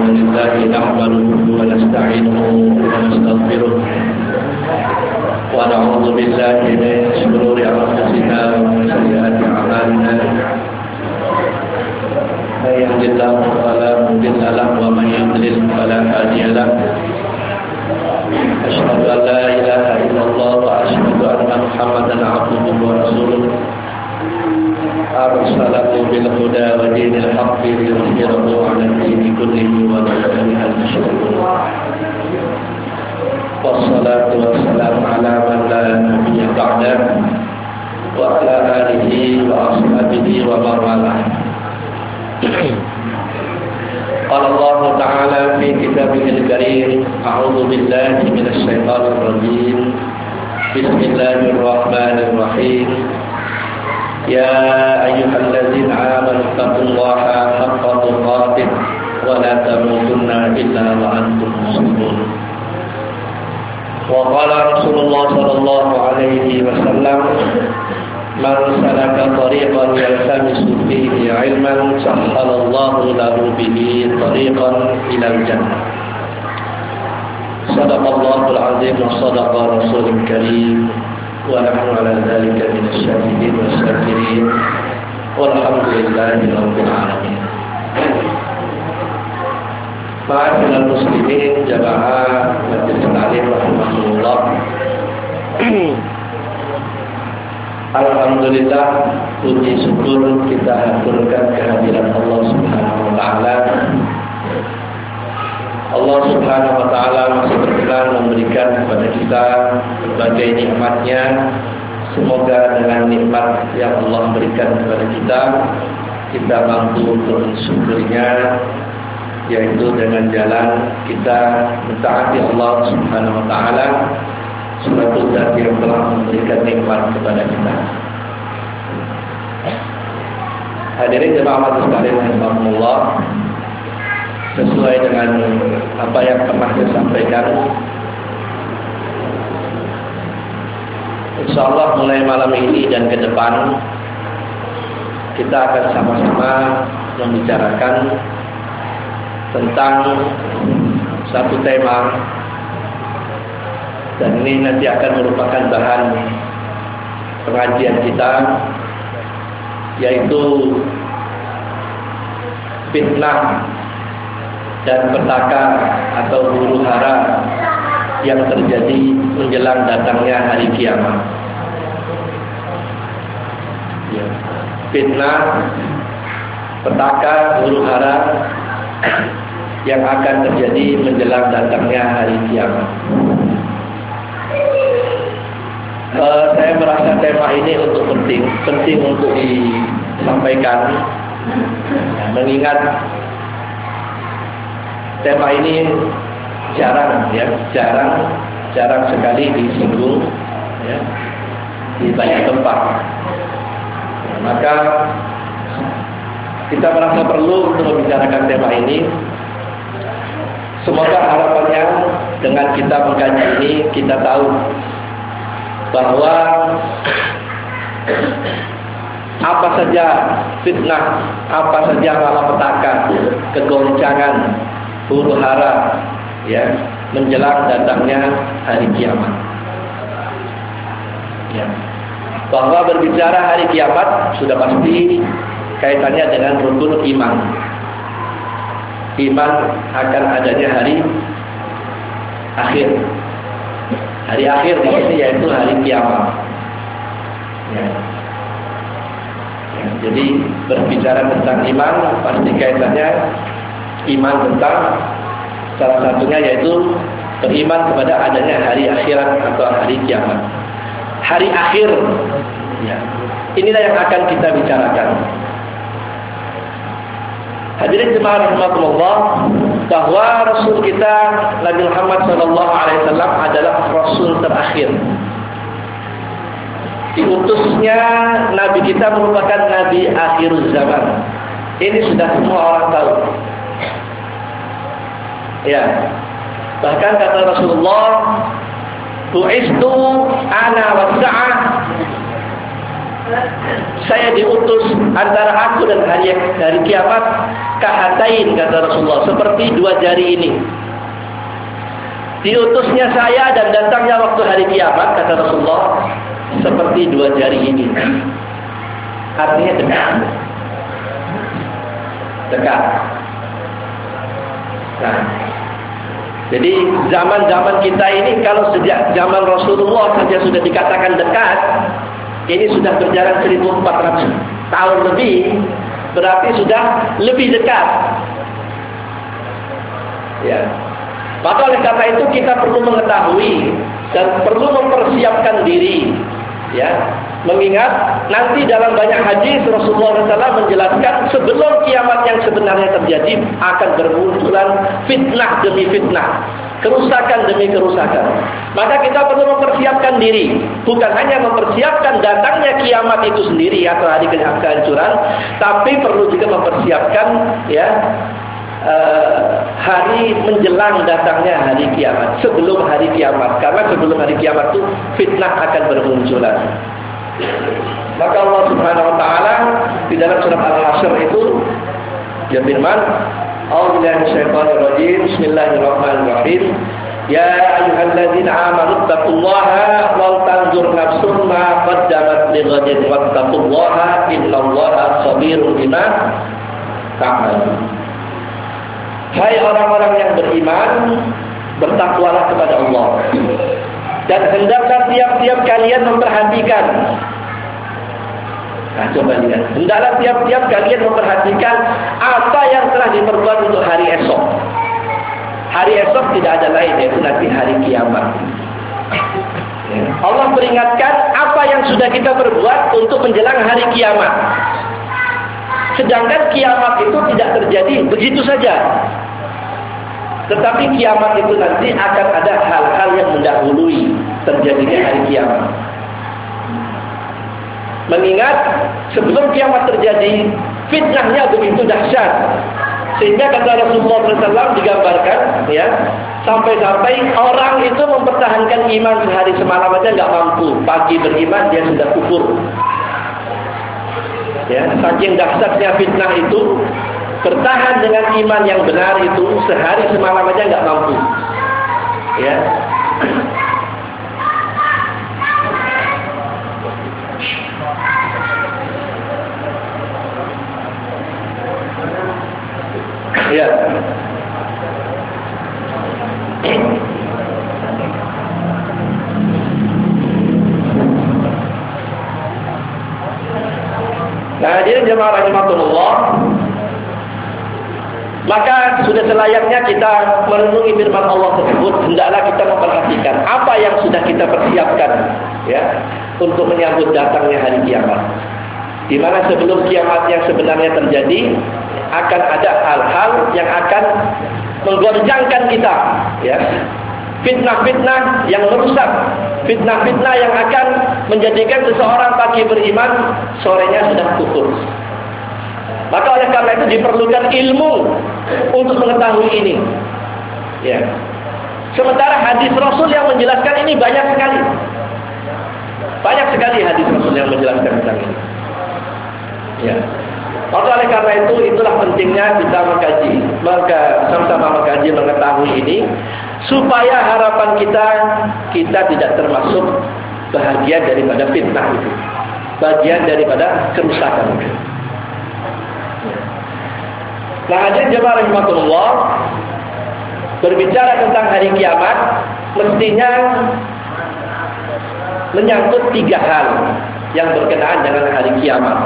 لله نحمده ونستعينه ونستغفره ونعوذ بالله من شرور أنفسنا ومن سيئات أعمالنا من يهد الله فلا مضل له ومن يضلل فلا هادي له أشهد أن لا إله إلا الله وأشهد أن محمدا عبده ورسوله أرسله بالهدى ودين الحق ليظهره على الدين كله ولو كره المشركون والصلاة والسلام على من لا نبي بعده وعلى آله وأصحابه ومن والاه. قال الله تعالى في كتابه الكريم أعوذ بالله من الشيطان الرجيم بسم الله الرحمن الرحيم يا أيها الذين آمنوا اتقوا الله حق تقاته ولا تموتن إلا وأنتم مسلمون. وقال رسول الله صلى الله عليه وسلم من سلك طريقا يلتمس فيه علما سهل الله له به طريقا إلى الجنة. صدق الله العظيم وصدق رسول الكريم ونحن على ذلك من الشاهدين والشاكرين والحمد لله رب العالمين. Ma'asyiral muslimin jamaah majelis taklim rahimahullah. Alhamdulillah, puji syukur kita haturkan kehadiran Allah Subhanahu wa taala. Allah Subhanahu wa taala masih berkenan memberikan kepada kita berbagai nikmat-Nya. Semoga dengan nikmat yang Allah berikan kepada kita mampu untuk mensyukurinya, yaitu dengan jalan kita mentaati Allah Subhanahu wa taala, suatu zat yang telah memberikan nikmat kepada kita. Hadirin jemaah majelis taklim rahimakumullah, sesuai dengan apa yang pernah saya sampaikan, insyaallah mulai malam ini dan ke depan kita akan sama-sama membicarakan tentang satu tema, dan ini nanti akan merupakan bahan pengajian kita, yaitu fitnah dan petaka atau huru hara yang terjadi menjelang datangnya hari kiamat. Fitnah, petaka, huru hara yang akan terjadi menjelang datangnya hari kiamat. Saya merasa tema ini penting untuk disampaikan, mengingat tema ini jarang sekali disinggung di banyak tempat. Maka kita merasa perlu untuk membicarakan tema ini. Semoga harapannya dengan kita mengkaji ini, kita tahu bahwa apa saja fitnah, apa saja malapetaka, kegoncangan, huru hara menjelang datangnya hari kiamat. Bahwa berbicara hari kiamat sudah pasti kaitannya dengan rukun iman. Iman akan adanya hari akhir. Hari akhir di sini yaitu hari kiamat. Jadi berbicara tentang iman pasti kaitannya iman tentang salah satunya yaitu beriman kepada adanya hari akhirat atau hari kiamat. Hari akhir, inilah yang akan kita bicarakan. Hadirin jemaah rahimakumullah, bahwa Rasul kita Nabi Muhammad SAW adalah Rasul terakhir. Diutusnya Nabi kita merupakan Nabi akhir zaman. Ini sudah semua orang tahu. Bahkan kata Rasulullah, "Bu'istu ana was-sa'ah saya diutus antara aku dan hari kiamat kahatain, kata Rasulullah, seperti dua jari ini. Diutusnya saya dan datangnya waktu hari kiamat, kata Rasulullah, seperti dua jari ini. Artinya dekat. Dekat. Nah, jadi zaman-zaman kita ini, kalau sejak zaman Rasulullah saja sudah dikatakan dekat, ini sudah berjalan 1400 tahun lebih, berarti sudah lebih dekat. Ya. Maka oleh karena itu kita perlu mengetahui dan perlu mempersiapkan diri, ya. Mengingat nanti dalam banyak hadis Rasulullah SAW menjelaskan sebelum kiamat yang sebenarnya terjadi akan bermunculan fitnah demi fitnah, kerusakan demi kerusakan. Maka kita perlu mempersiapkan diri, bukan hanya mempersiapkan datangnya kiamat itu sendiri atau hari kehancuran, tapi perlu juga mempersiapkan, ya, hari menjelang datangnya hari kiamat, sebelum hari kiamat. Karena sebelum hari kiamat itu fitnah akan bermunculan. Maka Allah Subhanahu wa taala di dalam surat Al-Hasyr itu dia firman, A'udzubillahi minasyaitonir rajim, bismillahirrahmanirrahim. Ya ayyuhalladzina amanu taqullaha wal tanzur nafsum ma qaddamat lighadin wattaqullaha innallaha khabirun bima ta'malun. Hai orang-orang yang beriman, bertakwalah kepada Allah. Dan hendaklah tiap-tiap kalian memperhatikan. Nah, coba lihat. Hendaklah tiap-tiap kalian memperhatikan apa yang telah diperbuat untuk hari esok. Hari esok tidak ada lain, yaitu nanti hari kiamat. Allah peringatkan apa yang sudah kita perbuat untuk menjelang hari kiamat. Sedangkan kiamat itu tidak terjadi begitu saja. Tetapi kiamat itu nanti akan ada hal-hal yang mendahului terjadinya hari kiamat. Mengingat sebelum kiamat terjadi, fitnahnya begitu dahsyat. Sehingga kata Rasulullah SAW digambarkan, ya, sampai-sampai orang itu mempertahankan iman sehari semalam aja nggak mampu. Pagi beriman dia sudah kufur. Ya, saking dahsyatnya fitnah itu, bertahan dengan iman yang benar itu sehari semalam aja nggak mampu. Ya. Ya. Nah, hadirin jemaah rahimakumullah, maka sudah selayaknya kita merenungi firman Allah tersebut. Hendaklah kita memperhatikan apa yang sudah kita persiapkan, ya, untuk menyambut datangnya hari kiamat. Di mana sebelum kiamat yang sebenarnya terjadi, akan ada hal-hal yang akan menggoncangkan kita, ya. Fitnah-fitnah yang merusak, fitnah-fitnah yang akan menjadikan seseorang pagi beriman, sorenya sudah kufur. Maka oleh karena itu diperlukan ilmu untuk mengetahui ini. Ya. Sementara hadis Rasul yang menjelaskan ini banyak sekali. Banyak sekali hadis Rasul yang menjelaskan tentang ini. Ya. Maka oleh karena itu, itulah pentingnya kita mengkaji, maka sama-sama mengkaji, mengetahui ini, supaya harapan kita tidak termasuk bahagian daripada fitnah itu, bagian daripada kerusakan itu. Nah, hadirin jemaah rahimakumullah, berbicara tentang hari kiamat mestinya menyangkut 3 hal yang berkenaan dengan hari kiamat.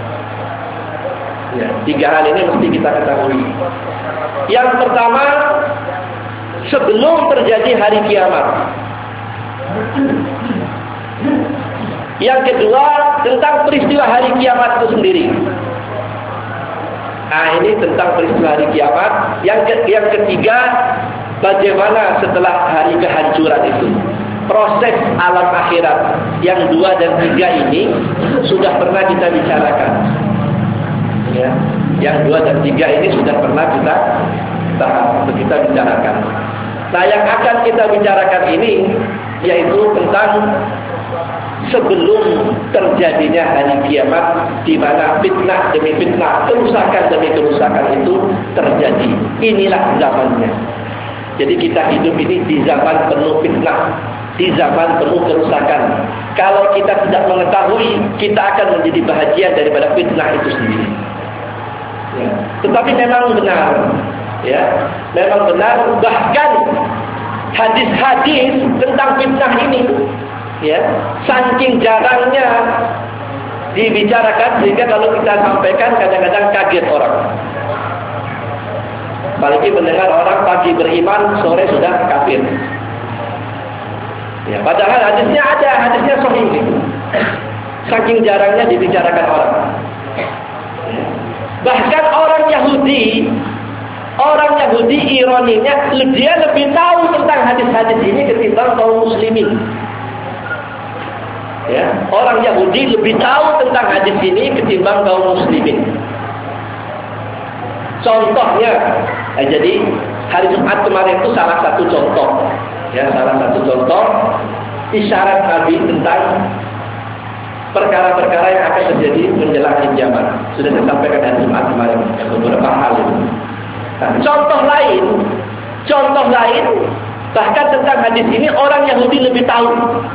Ya, 3 hal ini mesti kita ketahui. Yang pertama, sebelum terjadi hari kiamat. Yang kedua, tentang peristiwa hari kiamat itu sendiri. Nah, ini tentang peristiwa hari kiamat. Yang ketiga, bagaimana setelah hari kehancuran itu. Proses alam akhirat. Yang 2 dan 3 ini sudah pernah kita bicarakan. Ya, yang 2 dan 3 ini sudah pernah kita bicarakan. Nah, yang akan kita bicarakan ini yaitu tentang sebelum terjadinya hari kiamat, di mana fitnah demi fitnah, kerusakan demi kerusakan itu terjadi. Inilah zamannya. Jadi kita hidup ini di zaman penuh fitnah, di zaman penuh kerusakan. Kalau kita tidak mengetahui, kita akan menjadi bahagian daripada fitnah itu sendiri. Ya. Tetapi memang benar, ya, memang benar. Bahkan hadis-hadis tentang fitnah ini, ya, saking jarangnya dibicarakan sehingga kalau kita sampaikan kadang-kadang kaget orang. Apalagi mendengar orang pagi beriman, sore sudah kafir. Ya, padahal hadisnya ada, hadisnya sahih gitu. Saking jarangnya dibicarakan orang. Bahkan orang Yahudi ironinya dia lebih tahu tentang hadis-hadis ini ketimbang kaum muslimin. Ya, orang Yahudi lebih tahu tentang hadis ini ketimbang kaum muslimin. Contohnya, jadi hari Jumat kemarin itu salah satu contoh. Ya, salah satu contoh isyarat Nabi tentang perkara-perkara yang akan terjadi menjelang akhir zaman. Sudah saya sampaikan hari Jumat kemarin beberapa hal itu. Nah, contoh lain bahkan tentang hadis ini orang Yahudi lebih tahu.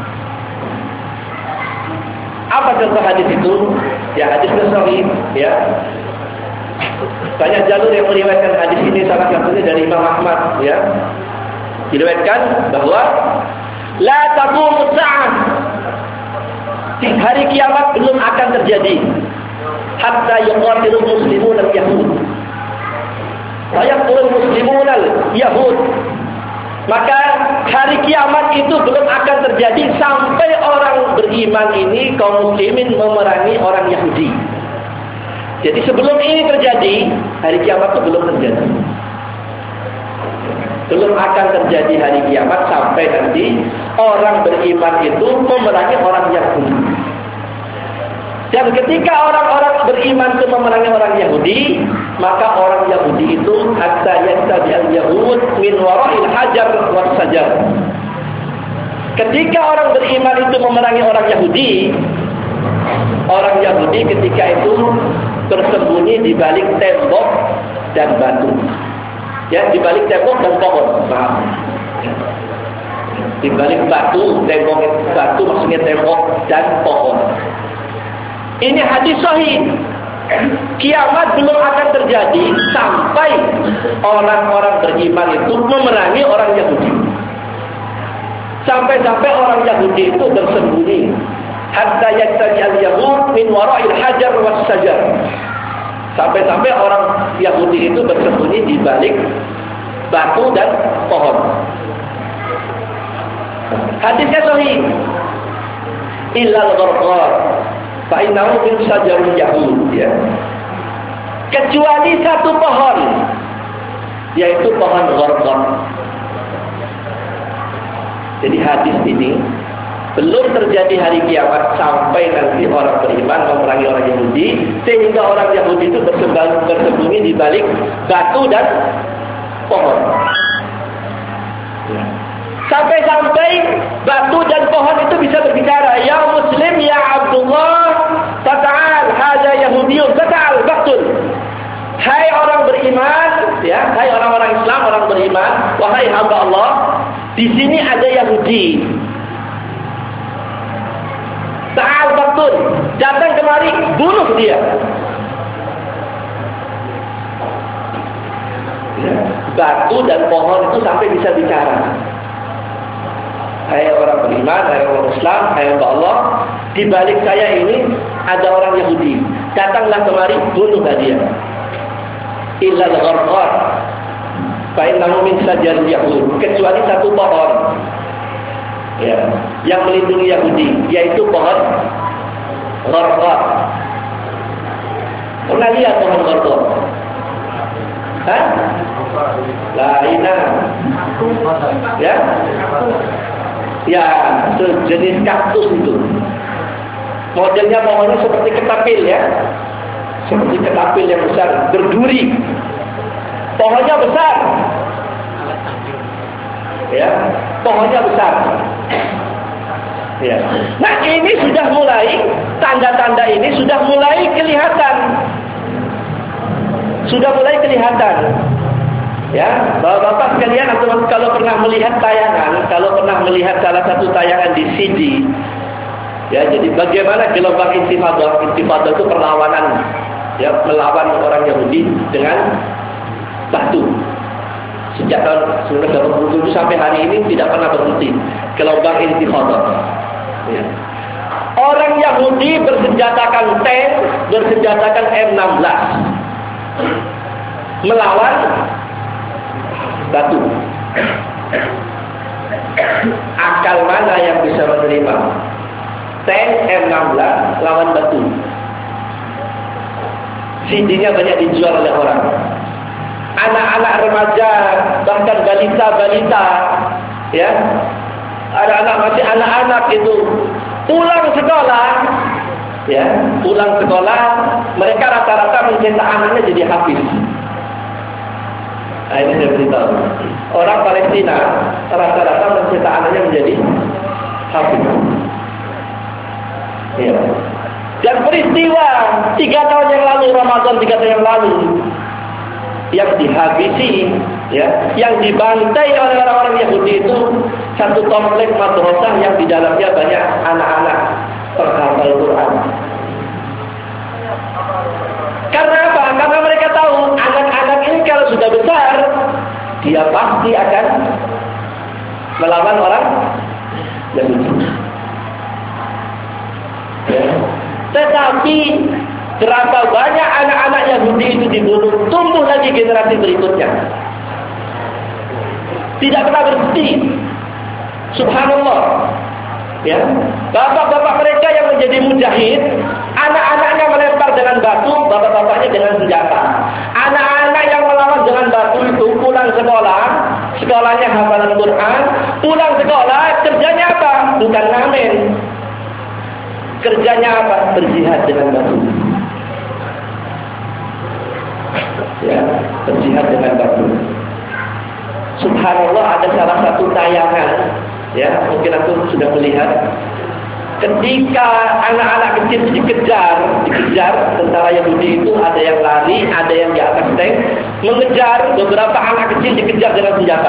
Apa contoh hadis itu? Ya, hadisnya sahih, ya. Banyak jalur yang meriwayatkan hadis ini, salah satunya dari Imam Ahmad, ya. Diriwayatkan bahwa la taqumus sa'ah, hari kiamat belum akan terjadi hatta yuqatilul muslimun al-yahud wa yaqulul muslimun al-yahud. Maka hari kiamat itu belum akan terjadi sampai orang beriman ini, kaum muslimin, memerangi orang Yahudi. Jadi sebelum ini terjadi, hari kiamat itu belum terjadi. Belum akan terjadi hari kiamat sampai nanti orang beriman itu memerangi orang Yahudi. Dan ketika orang-orang beriman itu memerangi orang Yahudi, maka orang Yahudi itu hatta yattabi'al yahud min wara'il hajar was sajar. Ketika orang beriman itu memerangi orang Yahudi ketika itu bersembunyi di balik tembok dan batu. Ya, di balik tembok dan pohon. Maaf. Di balik batu maksudnya tembok dan pohon. Ini hadis sahih. Kiamat belum akan terjadi sampai orang-orang beriman itu memerangi orang Yahudi. Sampai-sampai orang Yahudi itu bersembunyi. Hatta yattabi'al yahud min wara'il hajar was sajar. Sampai-sampai orang Yahudi itu bersembunyi di balik batu dan pohon. Hadisnya sahih. Illal gharqar fa innahu min sajaril yahud, ya. Kecuali satu pohon, yaitu pohon gharqar. Jadi hadis ini belum terjadi hari kiamat sampai nanti orang beriman memerangi orang Yahudi, sehingga orang Yahudi itu bersembunyi di balik batu dan pohon. Sampai-sampai batu dan pohon itu bisa berbicara, ya Muslim, ya Abdullah, fata'al, hada Yahudiyun, fata'al, betul. Hai orang beriman, ya, hai orang-orang Islam, orang beriman, wahai hamba Allah, di sini ada Yahudi. Ta'al, betul. Datang kemari, bunuh dia. Ya, batu dan pohon itu sampai bisa bicara. Hai orang beriman, hai orang Islam, hai hamba Allah, di balik saya ini ada orang Yahudi. Datanglah kemari, bunuhlah dia. Illal gharqar fa innahu min sajaril yahud, kecuali satu pohon, ya, yang melindungi Yahudi, yaitu pohon gharqar. Pernah lihat pohon gharqar? Hah? Lainah. Ya? Ya, sejenis kaktus itu. Modelnya pohonnya seperti ketapil, ya. Seperti ketapil yang besar, berduri. Pohonnya besar. Ya, pohonnya besar. Ya. Nah ini sudah mulai, tanda-tanda ini sudah mulai kelihatan. Sudah mulai kelihatan. Ya, Bapak-bapak sekalian, atau kalau pernah melihat tayangan, kalau pernah melihat salah satu tayangan di CD, ya, jadi bagaimana gelombang intifadah itu perlawanan, ya, melawan orang Yahudi dengan batu. Sejak tahun 1987 sampai hari ini tidak pernah berhenti gelombang intifadah. Ya. Orang Yahudi bersenjatakan tank, bersenjatakan M16 melawan batu. Akal mana yang bisa menerima tank M16 lawan batu? CD-nya banyak dijual oleh orang. Anak-anak remaja, bahkan balita-balita, ya, anak-anak masih anak-anak itu pulang sekolah, ya, pulang sekolah, mereka rata-rata mencetak anaknya jadi hafiz. Nah, ini saya beritahu. Orang Palestina rata-rata mencetak anaknya menjadi hafiz. Ya. Dan peristiwa 3 tahun yang lalu, Ramadan 3 tahun yang lalu, yang dihabisi, ya, yang dibantai oleh orang-orang Yahudi itu satu komplek madrasah yang di dalamnya banyak anak-anak penghafal Quran. Karena apa? Karena mereka tahu anak-anak ini kalau sudah besar, dia pasti akan melawan orang Yahudi. Ya. Tetapi berapa banyak anak-anak Yahudi itu dibunuh, tumbuh lagi generasi berikutnya. Tidak pernah berhenti. Subhanallah. Ya, bapak-bapak mereka yang menjadi mujahid, anak-anaknya melempar dengan batu, bapak-bapaknya dengan senjata. Anak-anak yang melawan dengan batu itu pulang sekolah, sekolahnya hafalan Quran, pulang sekolah kerjanya apa? Bukan ngamen. Kerjanya apa? Berjihad dengan batu. Ya, berjihad dengan batu. Subhanallah, ada salah satu tayangan, ya, mungkin aku sudah melihat, ketika anak-anak kecil dikejar tentara Yahudi itu, ada yang lari, ada yang di atas tank mengejar, beberapa anak kecil dikejar dengan senjata.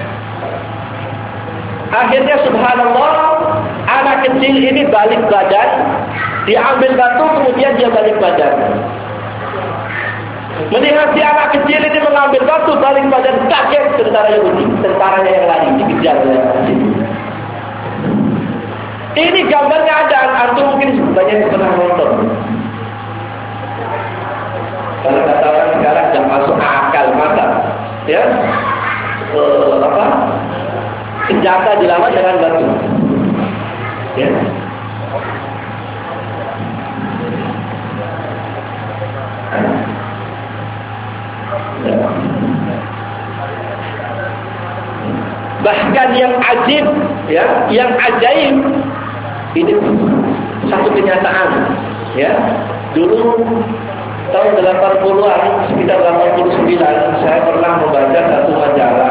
Akhirnya subhanallah, anak kecil ini balik badan, diambil batu, kemudian dia balik badan. Melihat si anak kecil ini mengambil batu, balik badan, kaget tentara Yahudi, tentaranya yang lari dikejar oleh anak kecil. Ini gambarnya ada, antum mungkin banyak pernah nonton. Kalau kata orang sekarang sudah masuk akal mata, ya, senjata dilawan dengan batu, ya. Bahkan yang ajib, ya, yang ajaib, ini satu kenyataan, ya. Dulu tahun 80-an, sekitar 89, saya pernah membaca satu majalah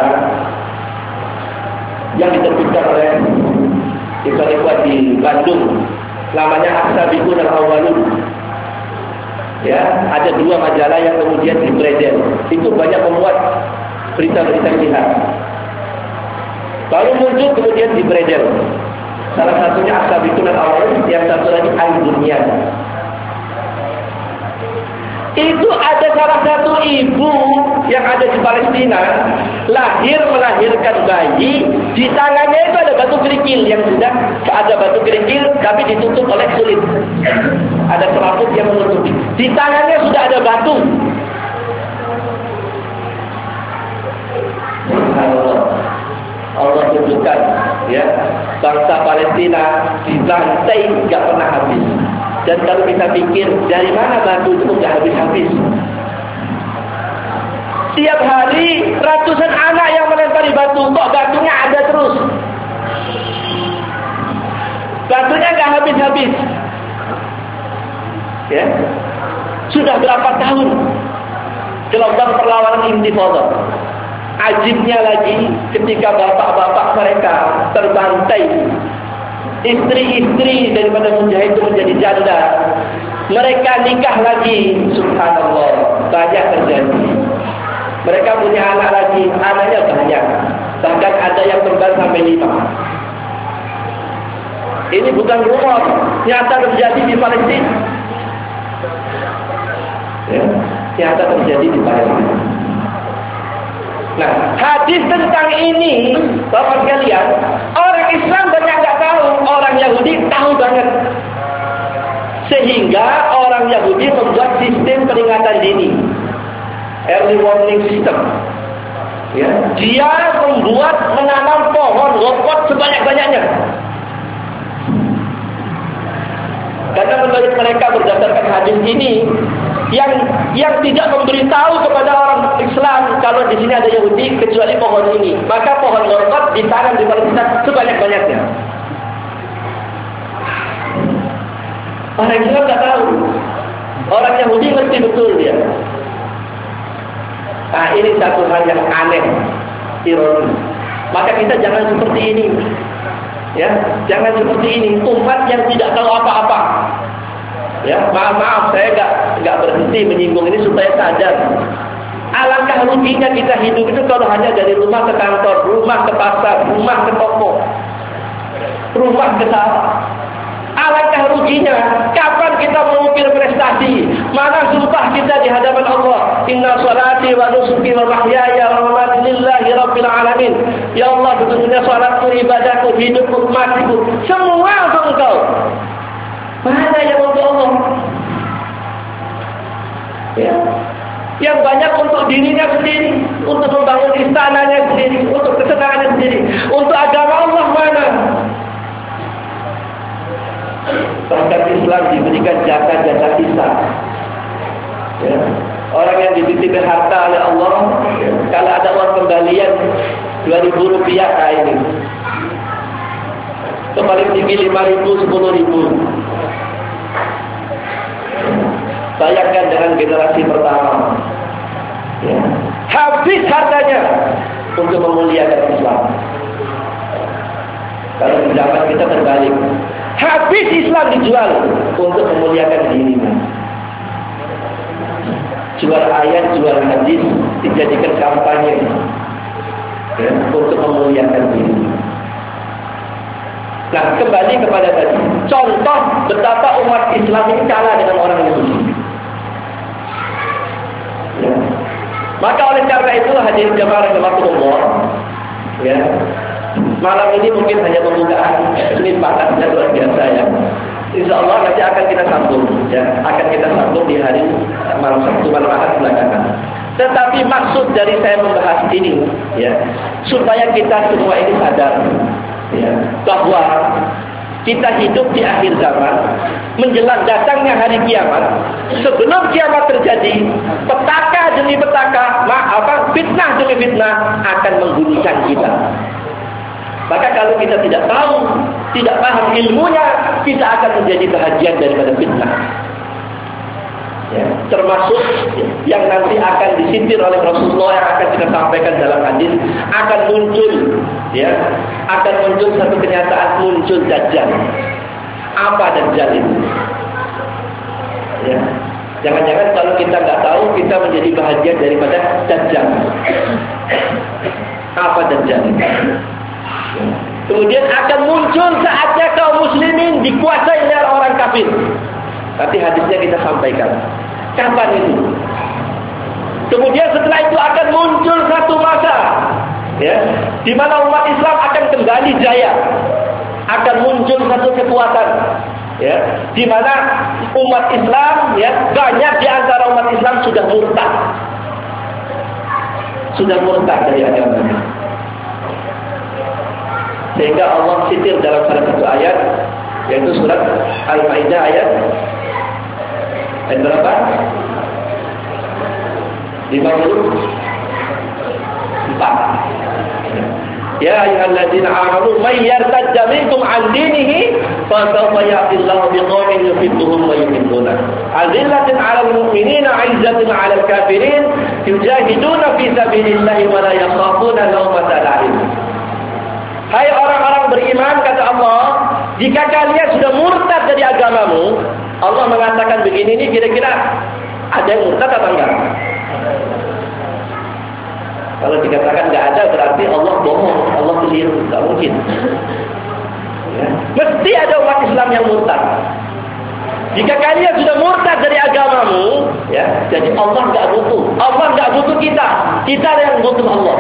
yang diterbitkan oleh ikhwan di Bandung, namanya As-Sabiqun Al-Awwalun. Ya, ada 2 majalah yang kemudian dibredel. Itu banyak memuat berita-berita jihad. Baru muncul kemudian dibredel. Salah satunya As-Sabiqun Al-Awwalun, yang satu lagi Al-Bunyan. Itu ada salah satu ibu yang ada di Palestina, melahirkan bayi, di tangannya itu ada batu kerikil, yang sudah ada batu kerikil tapi ditutup oleh kulit. Ada selaput yang menutupi. Di tangannya sudah ada batu. Allah tunjukkan, ya, bangsa Palestina dibantai nggak pernah habis. Dan kalau kita pikir dari mana batu itu nggak habis-habis. Tiap hari ratusan anak yang melempari batu, kok batunya ada terus. Batunya nggak habis-habis. Ya, sudah berapa tahun gelombang perlawanan intifadha. Ajibnya lagi, ketika bapak-bapak mereka terbantai, istri-istri daripada mujahid itu menjadi janda. Mereka nikah lagi, subhanallah, banyak terjadi. Mereka punya anak lagi, anaknya banyak. Bahkan ada yang kembar sampai 5. Ini bukan rumor, nyata terjadi di Palestina. Ya, nyata terjadi di Palestina. Nah, hadis tentang ini, Bapak sekalian, orang Islam banyak nggak tahu, orang Yahudi tahu banget. Sehingga orang Yahudi membuat sistem peringatan dini, early warning system. Ya, dia menanam pohon lokot sebanyak-banyaknya. Karena menurut mereka berdasarkan hadis ini, yang tidak memberitahu kepada orang Islam kalau di sini ada Yahudi kecuali pohon ini, maka pohon lokot ditanam di Palestina sebanyak-banyaknya. Orang Islam tak tahu, orang Yahudi ngerti betul dia. Nah, ini satu hal yang aneh, ironi. Maka kita jangan seperti ini. Ya, jangan seperti ini. Umat yang tidak tahu apa-apa. Ya, maaf, saya enggak berhenti menyinggung ini supaya sadar. Alangkah ruginya kita hidup itu kalau hanya dari rumah ke kantor, rumah ke pasar, rumah ke toko, rumah ke sawah. Alangkah ruginya. Kapan kita mengukir prestasi? Mana sumpah kita di hadapan Allah? Inna salati wa nusuki wa mahyaya wa mamati lillahi rabbil alamin. Ya Allah, sesungguhnya salatku, ibadahku, hidupku, matiku, semua untuk Engkau. Mana yang untuk Allah? Ya. Yang banyak untuk dirinya sendiri, untuk membangun istananya sendiri, untuk kesenangannya sendiri. Untuk agama Allah mana? Bahkan Islam diberikan jasa-jasa sisa. Ya. Orang yang dititipkan harta oleh Allah, ya, kalau ada uang kembalian 2.000 rupiah ini, itu paling tinggi 5.000, 10.000. Bayangkan dengan generasi pertama, ya, habis hartanya untuk memuliakan Islam. Kalau di zaman kita terbalik, habis Islam dijual untuk memuliakan dirinya. Jual ayat, jual hadis, dijadikan kampanye, ya, untuk memuliakan diri. Nah, kembali kepada tadi, contoh betapa umat Islam ini kalah dengan orang Yahudi. Ya. Maka oleh karena itu hadirin jamaah rahimakumullah, ya, malam ini mungkin hanya pembukaan, ini panasnya luar biasa ya. Insya Allah nanti akan kita sambung, ya, akan kita sambung di hari malam Sabtu, malam Ahad belakangan. Tetapi maksud dari saya membahas ini, ya, supaya kita semua ini sadar, ya, bahwa kita hidup di akhir zaman, menjelang datangnya hari kiamat. Sebelum kiamat terjadi, petaka demi petaka, fitnah demi fitnah akan menggulingkan kita. Maka kalau kita tidak tahu, tidak paham ilmunya, kita akan menjadi bahagian daripada fitnah. Ya, termasuk yang nanti akan disindir oleh Rasulullah yang akan kita sampaikan dalam hadis, akan muncul, ya, akan muncul satu kenyataan, muncul Dajjal. Apa Dajjal itu? Ya, jangan-jangan kalau kita nggak tahu, kita menjadi bahagian daripada Dajjal. Apa Dajjal itu? Kemudian akan muncul saatnya kaum muslimin dikuasai oleh orang kafir. Nanti hadisnya kita sampaikan. Kapan itu? Kemudian setelah itu akan muncul satu masa, ya, di mana umat Islam akan kembali jaya. Akan muncul satu kekuatan, ya, di mana umat Islam, ya, banyak di antara umat Islam sudah murtad. Sudah murtad dari agamanya. Sehingga Allah sitir dalam salah satu ayat, yaitu surat Al-Maidah ayat berapa? 54. Ya ayyuhalladzina amanu may yartadda minkum 'an dinihi fa sawfa ya'ti Allahu biqaumin yuhibbuhum wa yuhibbuna. Azillatin 'alal mu'minina 'izzatin 'alal kafirin yujahiduna fi sabilillahi wa la yakhafuna lawmata la'im. Hai orang-orang beriman, kata Allah, Jika kalian sudah murtad dari agamamu, Allah mengatakan begini, ini kira-kira ada yang murtad atau enggak? Kalau dikatakan enggak ada, berarti Allah bohong, Allah keliru, enggak mungkin. Ya. Mesti ada umat Islam yang murtad. Jika kalian sudah murtad dari agamamu, ya, jadi Allah enggak butuh kita. Kita yang butuh Allah.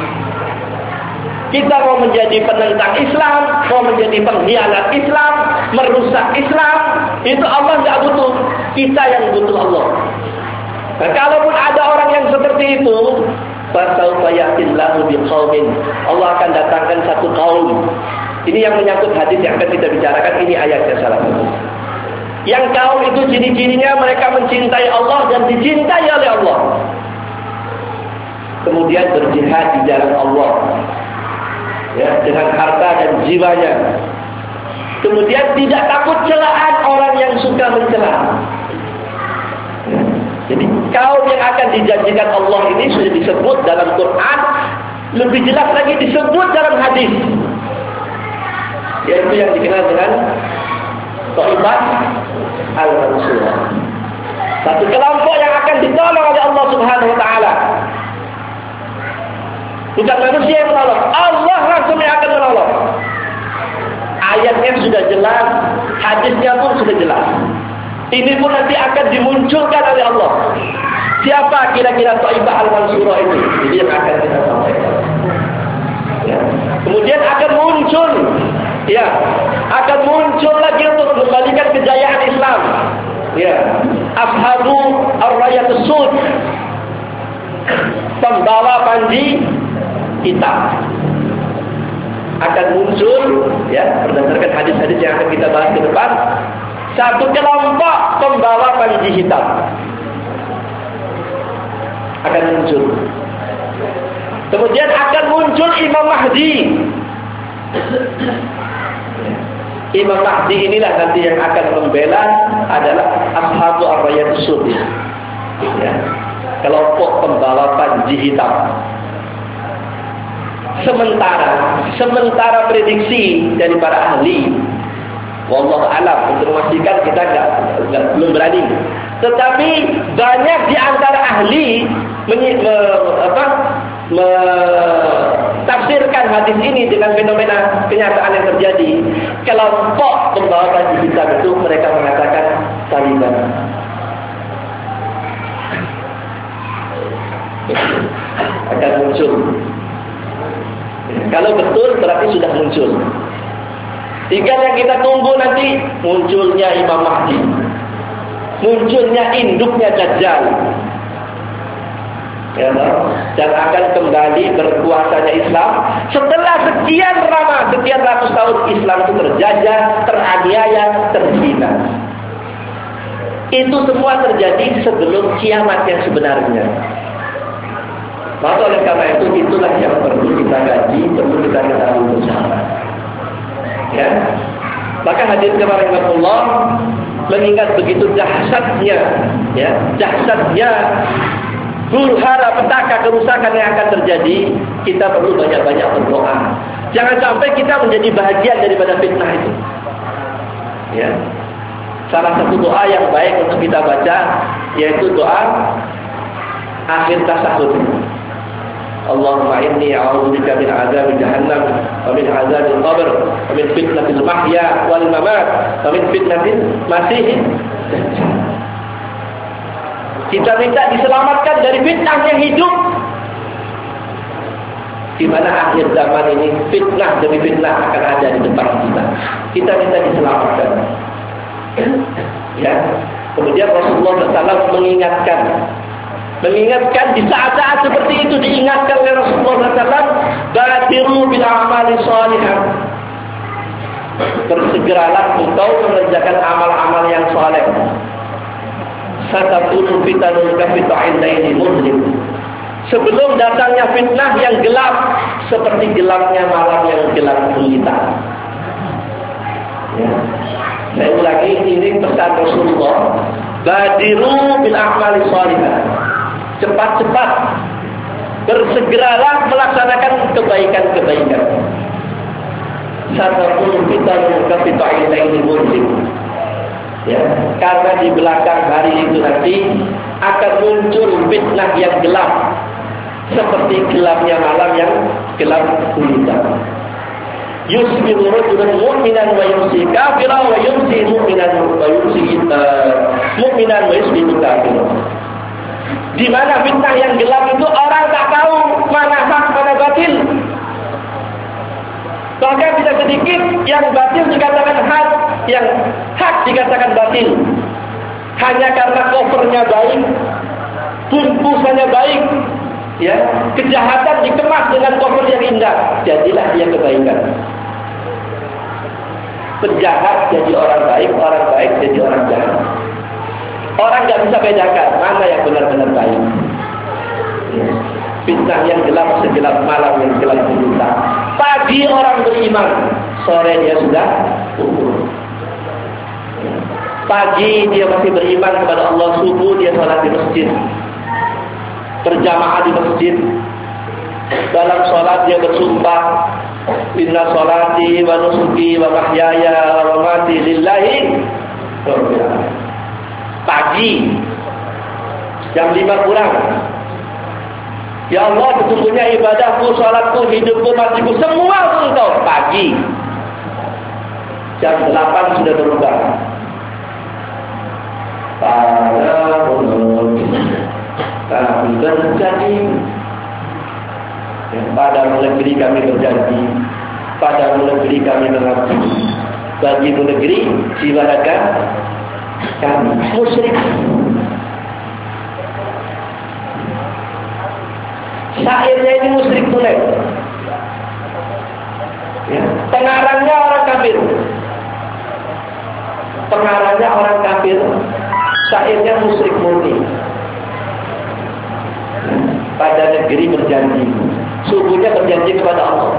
Kita mau menjadi penentang Islam, mau menjadi pengkhianat Islam, merusak Islam, itu Allah enggak butuh. Kita yang butuh Allah. Nah, kalaupun ada orang yang seperti itu, fasawfa ya'tillahu biqaumin, Allah akan datangkan satu kaum. Ini yang menyangkut hadis yang akan kita bicarakan, ini ayatnya salah satu. Yang kaum itu ciri-cirinya mereka mencintai Allah dan dicintai oleh Allah. Kemudian berjihad di jalan Allah, ya, dengan harta dan jiwanya. Kemudian tidak takut celaan orang yang suka mencela. Ya. Jadi kaum yang akan dijanjikan Allah ini sudah disebut dalam Quran, lebih jelas lagi disebut dalam hadis, yaitu yang dikenal dengan Ta'ibat al-Mansurah. Satu kelompok yang akan ditolong oleh Allah Subhanahu wa taala. Bukan manusia yang menolong, Allah langsung yang akan menolong. Ayatnya sudah jelas, hadisnya pun sudah jelas. Ini pun nanti akan dimunculkan oleh Allah. Siapa kira-kira Ta'ibat al-Mansurah itu? Jadi yang akan kita sampaikan. Ya. Kemudian akan muncul, ya, akan muncul lagi untuk mengembalikan kejayaan Islam. Ya, Ashabu ar-Rayatus Sud, pembawa panji hitam, akan muncul, ya, berdasarkan hadis-hadis yang akan kita bahas ke depan. Satu kelompok pembawa panji hitam akan muncul. Kemudian akan muncul Imam Mahdi. Imam Mahdi inilah nanti yang akan membela adalah Ashabu ar-Rayatus Sud, ya, kelompok pembawa panji hitam. Sementara prediksi dari para ahli, wallahu alam, untuk memastikan kita belum berani. Tetapi banyak di antara ahli tafsirkan hadis ini dengan fenomena kenyataan yang terjadi. Kelompok pembawa panji hitam itu mereka mengatakan Taliban. Akan muncul. Kalau betul berarti sudah muncul. Tinggal yang kita tunggu nanti munculnya Imam Mahdi, munculnya induknya Dajjal, ya, dan akan kembali berkuasanya Islam setelah sekian ratus tahun Islam itu terjajah, teraniaya, terhina. Itu semua terjadi sebelum kiamat yang sebenarnya. Maka oleh karena itu, itulah yang perlu kita kaji, perlu kita ketahui bersama. Ya, maka hadirin rahimakumullah, mengingat begitu dahsyatnya, ya, dahsyatnya huru-hara petaka kerusakan yang akan terjadi, kita perlu banyak-banyak berdoa. Jangan sampai kita menjadi bahagian daripada fitnah itu. Ya, salah satu doa yang baik untuk kita baca yaitu doa akhir tasyahud. Allahumma inni a'udzubika min 'adzabi jahannam wa min 'adzabil qabr wa min fitnatil mahya wal mamat wa min fitnatil masih. Kita minta diselamatkan dari fitnahnya hidup, di mana akhir zaman ini fitnah demi fitnah akan ada di depan kita. Kita minta diselamatkan. Ya. Kemudian Rasulullah SAW mengingatkan di saat-saat seperti itu, diingatkan oleh Rasulullah SAW, badiru bil a'mali shalihah, bersegeralah engkau mengerjakan amal-amal yang saleh. Satakunu fitanun kafita'indaini muslim, sebelum datangnya fitnah yang gelap seperti gelapnya malam yang gelap gulita. Ya. Saya ulangi, ini pesan Rasulullah, badiru bil a'mali shalihah, cepat-cepat bersegeralah melaksanakan kebaikan-kebaikan. satakunu fitanun kaqita'il lailil muzlim. Ya, karena di belakang hari itu nanti akan muncul fitnah yang gelap, seperti gelapnya malam yang gelap gulita. Yusbihu rajulun mu'minan wa yumsi kafiran wa yumsi mu'minan wa yumsi mu'minan wa yusbihu kafiran. Di mana fitnah yang gelap itu orang tak tahu mana hak mana batil. Bahkan tidak sedikit yang batil dikatakan hak, yang hak dikatakan batil. Hanya karena covernya baik, bungkusannya baik, ya, kejahatan dikemas dengan cover yang indah, jadilah dia kebaikan. Penjahat jadi orang baik jadi orang jahat. Orang nggak bisa bedakan mana yang benar-benar baik. Ya. Fitnah yang gelap segelap malam yang gelap gulita. Pagi orang beriman, sore dia sudah kufur. Pagi dia masih beriman kepada Allah, subuh dia sholat di masjid, berjamaah di masjid. Dalam sholat dia bersumpah, inna sholati wa nusuki wa mahyaya wa mamati lillahi rabbil alamin. Pagi jam 5 kurang, ya Allah, sesungguhnya ibadahku, sholatku, hidupku, matiku, semua untuk Engkau. Pagi jam 8 sudah berubah. Pada kami berjanji, pada negeri kami berjanji, pada negeri kami mengabdi, bagi negeri jiwa raga kami musyrik. Syairnya ini musyrik tulen, ya. Pengarangnya orang kafir, pengarangnya orang kafir, syairnya musyrik murni. Pada negeri berjanji, subuhnya berjanji kepada Allah,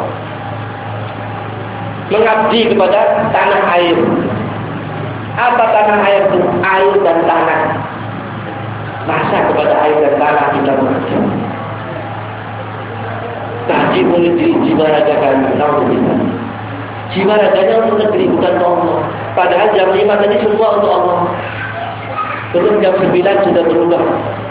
mengabdi kepada tanah air. Apa tanah air itu? Air dan tanah. Masa kepada air dan tanah kita mengabdi? Tadi boleh diri jiwa raga kami, alhamdulillah. Jiwa raganya untuk negeri, bukan untuk Allah. Padahal jam 5 tadi semua untuk Allah. Belum jam 9 sudah berubah.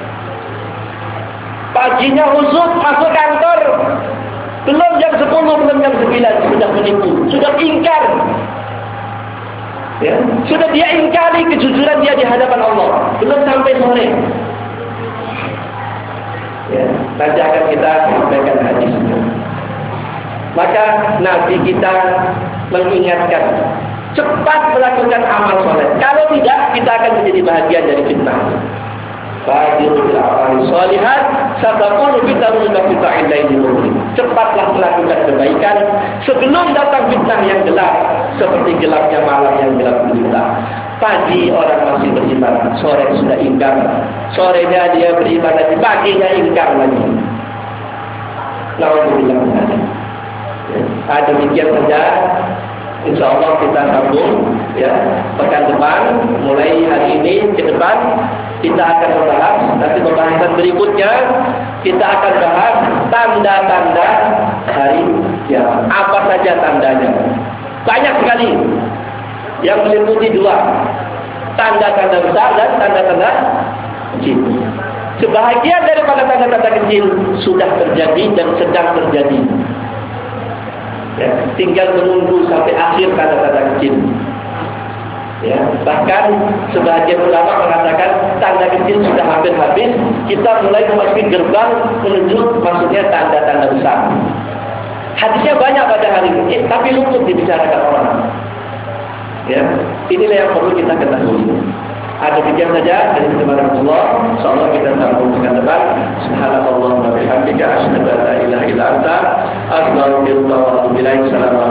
Paginya husuk masuk kantor, belum jam 10, belum jam 9 sudah menipu, sudah ingkar. Ya, sudah dia ingkari kejujuran dia di hadapan Allah. Belum sampai sore. Ya, nanti akan kita sampaikan hadisnya. Maka Nabi kita mengingatkan, cepat melakukan amal soleh. Kalau tidak, kita akan menjadi bahagian dari fitnah. Bahagian amal solihat, sabaqul fitanul kaqita'il lailil muzlim. Cepatlah melakukan kebaikan sebelum datang fitnah yang gelap, seperti gelapnya malam yang gelap gulita. Pagi orang masih beriman, sore sudah ingkar. Sorenya dia beriman lagi, paginya ingkar lagi. Alhamdulillah. Demikian saja. Insya Allah kita sambung, ya, pekan depan, mulai hari ini ke depan kita akan membahas, nanti pembahasan berikutnya kita akan bahas tanda-tanda hari kiamat. Apa saja tandanya? Banyak sekali. Yang meliputi 2, tanda-tanda besar dan tanda-tanda kecil. Sebahagian daripada tanda-tanda kecil sudah terjadi dan sedang terjadi. Ya, tinggal menunggu sampai akhir tanda-tanda kecil. Ya, bahkan sebagian ulama mengatakan tanda kecil sudah hampir habis, kita mulai memasuki gerbang menuju maksudnya tanda-tanda besar. Hadisnya banyak pada hari ini, tapi luput dibicarakan orang. Ya, inilah yang perlu kita ketahui. Ada demikian saja dari kebenaran Allah. Insyaallah kita sambung dengan depan. Subhanallah wa bihamdika asyhadu an la ilaha illa anta astaghfiruka wa atubu ilaik.